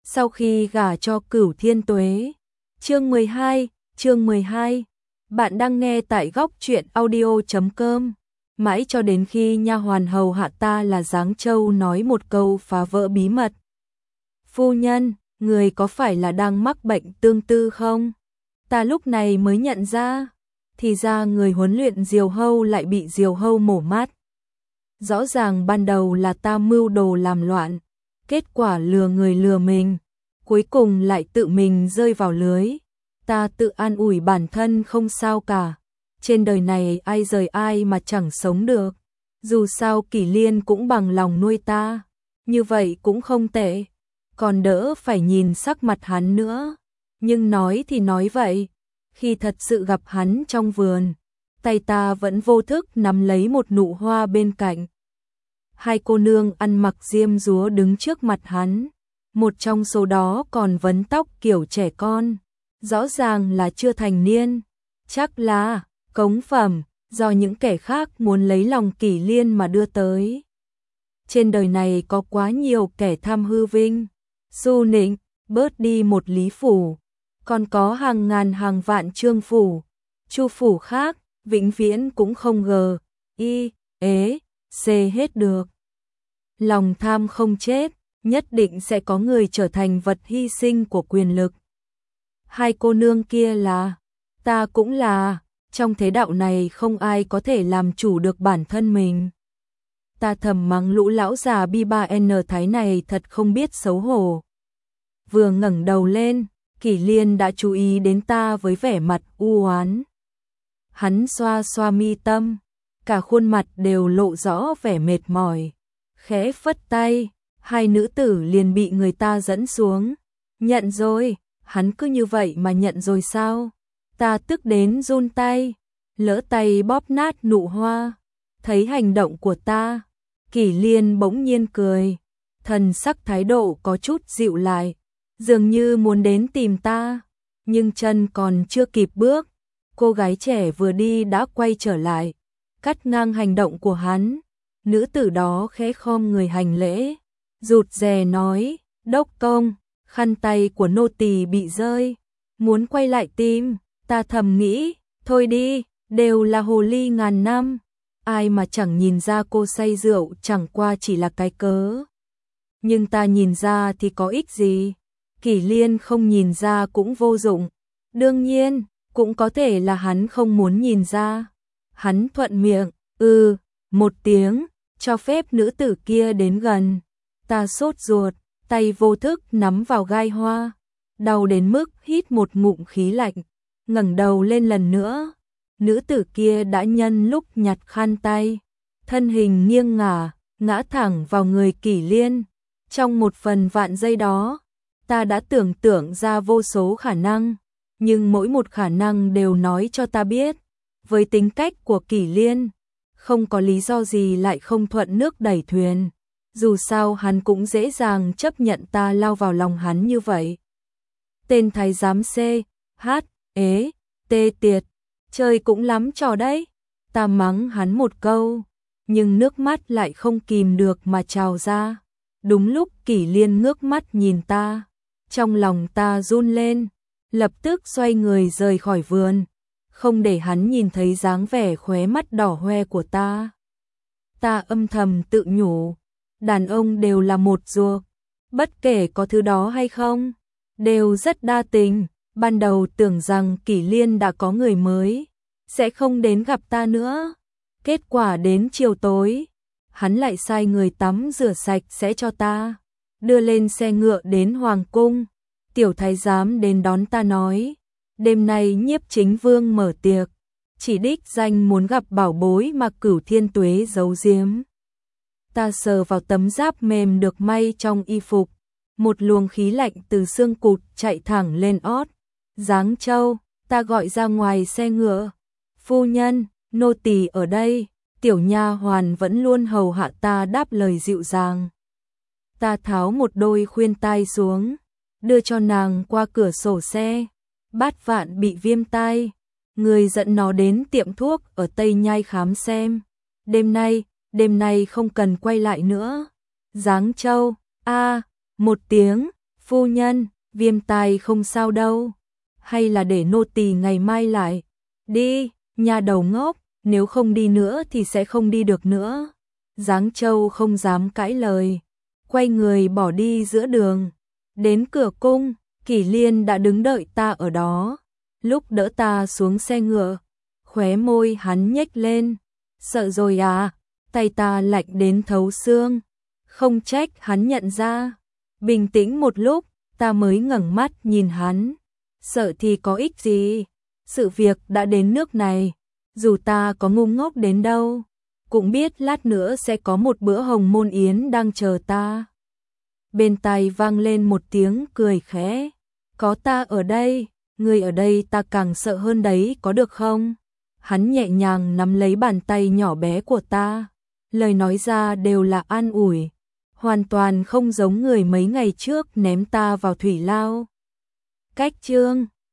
Sau khi gả cho Cửu Thiên Tuế. Chương 12. Bạn đang nghe tại góc truyện audio.com. Mãi cho đến khi nha hoàn hầu hạ ta là Giáng Châu nói một câu phá vỡ bí mật. Phu nhân, người có phải là đang mắc bệnh tương tư không? Ta lúc này mới nhận ra, thì ra người huấn luyện diều hâu lại bị diều hâu mổ mắt. Rõ ràng ban đầu là ta mưu đồ làm loạn, kết quả lừa người lừa mình, cuối cùng lại tự mình rơi vào lưới. Ta tự an ủi bản thân không sao cả, trên đời này ai rời ai mà chẳng sống được. Dù sao Kỷ Liên cũng bằng lòng nuôi ta, như vậy cũng không tệ, còn đỡ phải nhìn sắc mặt hắn nữa. Nhưng nói thì nói vậy, khi thật sự gặp hắn trong vườn, tay ta vẫn vô thức nắm lấy một nụ hoa bên cạnh. Hai cô nương ăn mặc diêm dúa đứng trước mặt hắn, một trong số đó còn vấn tóc kiểu trẻ con, rõ ràng là chưa thành niên, chắc là cống phẩm do những kẻ khác muốn lấy lòng Kỷ Liên mà đưa tới. Trên đời này có quá nhiều kẻ tham hư vinh, su nịnh, bớt đi một Lý Phủ, còn có hàng ngàn hàng vạn Trương Phủ, Chu Phủ khác, vĩnh viễn cũng không hết được. Lòng tham không chết, nhất định sẽ có người trở thành vật hy sinh của quyền lực. Hai cô nương kia là, ta cũng là, trong thế đạo này không ai có thể làm chủ được bản thân mình. Ta thầm mắng lũ lão già B3N Thái này thật không biết xấu hổ. Vừa ngẩng đầu lên, Kỷ Liên đã chú ý đến ta với vẻ mặt u oán. Hắn xoa xoa mi tâm, cả khuôn mặt đều lộ rõ vẻ mệt mỏi, khẽ phất tay, hai nữ tử liền bị người ta dẫn xuống. Nhận rồi, hắn cứ như vậy mà nhận rồi sao? Ta tức đến run tay, lỡ tay bóp nát nụ hoa. Thấy hành động của ta, Kỷ Liên bỗng nhiên cười, thần sắc thái độ có chút dịu lại, dường như muốn đến tìm ta, nhưng chân còn chưa kịp bước, cô gái trẻ vừa đi đã quay trở lại, cắt ngang hành động của hắn. Nữ tử đó khẽ khom người hành lễ, rụt rè nói, đốc công, khăn tay của nô tỳ bị rơi, muốn quay lại tìm. Ta thầm nghĩ, thôi đi, đều là hồ ly ngàn năm, ai mà chẳng nhìn ra cô say rượu chẳng qua chỉ là cái cớ. Nhưng ta nhìn ra thì có ích gì, Kỷ Liên không nhìn ra cũng vô dụng, đương nhiên, cũng có thể là hắn không muốn nhìn ra. Hắn thuận miệng, một tiếng, cho phép nữ tử kia đến gần. Ta sốt ruột, tay vô thức nắm vào gai hoa, đau đến mức hít một ngụm khí lạnh, ngẩng đầu lên lần nữa. Nữ tử kia đã nhân lúc nhặt khăn tay, thân hình nghiêng ngã thẳng vào người Kỷ Liên. Trong một phần vạn giây đó, ta đã tưởng tượng ra vô số khả năng, nhưng mỗi một khả năng đều nói cho ta biết, với tính cách của Kỷ Liên, không có lý do gì lại không thuận nước đẩy thuyền. Dù sao hắn cũng dễ dàng chấp nhận ta lao vào lòng hắn như vậy. Tên thái giám tiệt, chơi cũng lắm trò đấy. Ta mắng hắn một câu, nhưng nước mắt lại không kìm được mà trào ra. Đúng lúc Kỷ Liên ngước mắt nhìn ta, trong lòng ta run lên, lập tức xoay người rời khỏi vườn, không để hắn nhìn thấy dáng vẻ khóe mắt đỏ hoe của ta. Ta âm thầm tự nhủ, đàn ông đều là một ruột, bất kể có thứ đó hay không, đều rất đa tình. Ban đầu tưởng rằng Kỷ Liên đã có người mới, sẽ không đến gặp ta nữa. Kết quả đến chiều tối, hắn lại sai người tắm rửa sạch sẽ cho ta, đưa lên xe ngựa đến Hoàng cung. Tiểu thái giám đến đón ta nói, đêm nay Nhiếp Chính Vương mở tiệc, chỉ đích danh muốn gặp bảo bối mà Cửu Thiên Tuế giấu giếm. Ta sờ vào tấm giáp mềm được may trong y phục, một luồng khí lạnh từ xương cụt chạy thẳng lên ót. Giáng Châu, ta gọi ra ngoài xe ngựa. Phu nhân, nô tỳ ở đây. Tiểu nha hoàn vẫn luôn hầu hạ ta đáp lời dịu dàng. Ta tháo một đôi khuyên tai xuống, đưa cho nàng qua cửa sổ xe. Bát Vạn bị viêm tai, người dẫn nó đến tiệm thuốc ở Tây Nhai khám xem. Đêm nay không cần quay lại nữa. Giáng Châu, một tiếng, Phu nhân, viêm tai không sao đâu. Hay là để nô tỳ ngày mai lại. Đi, nhà đầu ngốc, nếu không đi nữa thì sẽ không đi được nữa. Giáng Châu không dám cãi lời, quay người bỏ đi giữa đường. Đến cửa cung, Kỷ Liên đã đứng đợi ta ở đó. Lúc đỡ ta xuống xe ngựa, khóe môi hắn nhếch lên. Sợ rồi à? Tay ta lạnh đến thấu xương. Không trách hắn nhận ra. Bình tĩnh một lúc, ta mới ngẩng mắt nhìn hắn. Sợ thì có ích gì? Sự việc đã đến nước này, dù ta có ngu ngốc đến đâu, cũng biết lát nữa sẽ có một bữa hồng môn yến đang chờ ta. Bên tai vang lên một tiếng cười khẽ. Có ta ở đây, người ở đây ta càng sợ hơn đấy, có được không? Hắn nhẹ nhàng nắm lấy bàn tay nhỏ bé của ta. Lời nói ra đều là an ủi, hoàn toàn không giống người mấy ngày trước ném ta vào thủy lao. Cách chương